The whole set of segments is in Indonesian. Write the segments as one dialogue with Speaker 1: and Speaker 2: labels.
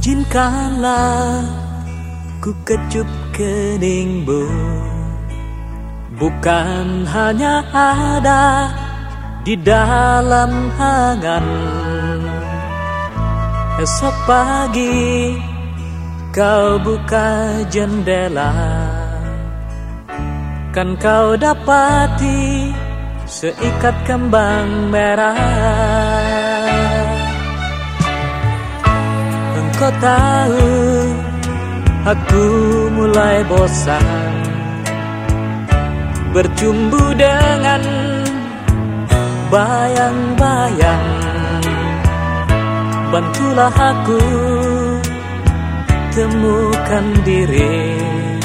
Speaker 1: Izinkanlah ku kecup keningmu, bukan hanya ada di dalam angan. Esok pagi kau buka jendela, kan kau dapati seikat kembang merah. Engkau tahu aku mulai bosan bercumbu dengan bayang-bayang. Bantulah aku temukan diri,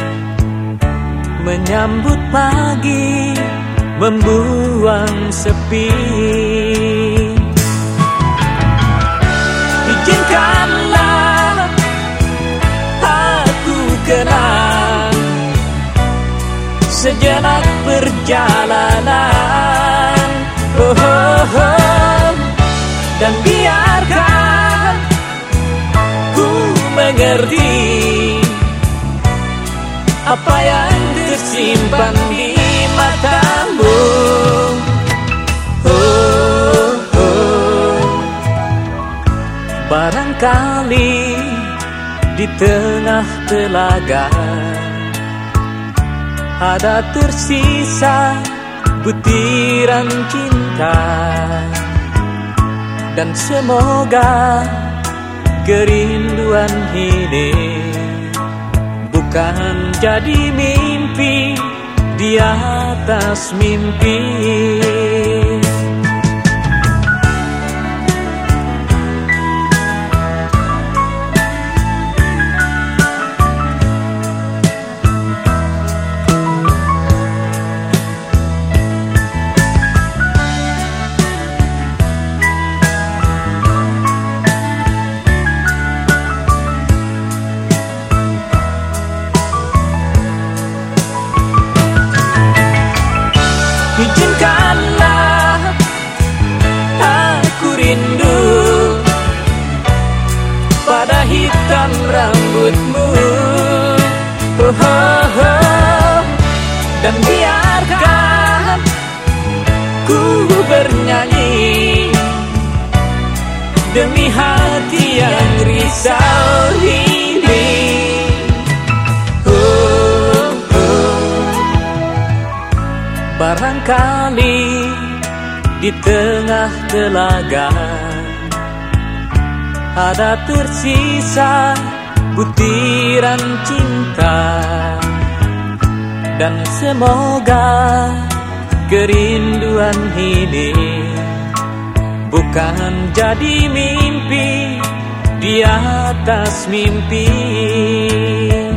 Speaker 1: menyambut pagi, membuang sepi. Izinkanlah aku kenang sejenak perjalanan, dan biarkan ku mengerti apa yang tersimpan di matamu. Barangkali di tengah telaga ada tersisa butiran cinta, dan semoga kerinduan ini bukan jadi mimpi di atas mimpi. Izinkanlah aku rindu pada hitam rambutmu, dan biarkan ku bernyanyi demi hati yang risau ini. Barangkali di tengah telaga ada tersisa butiran cinta, dan semoga kerinduan ini bukan jadi mimpi di atas mimpi.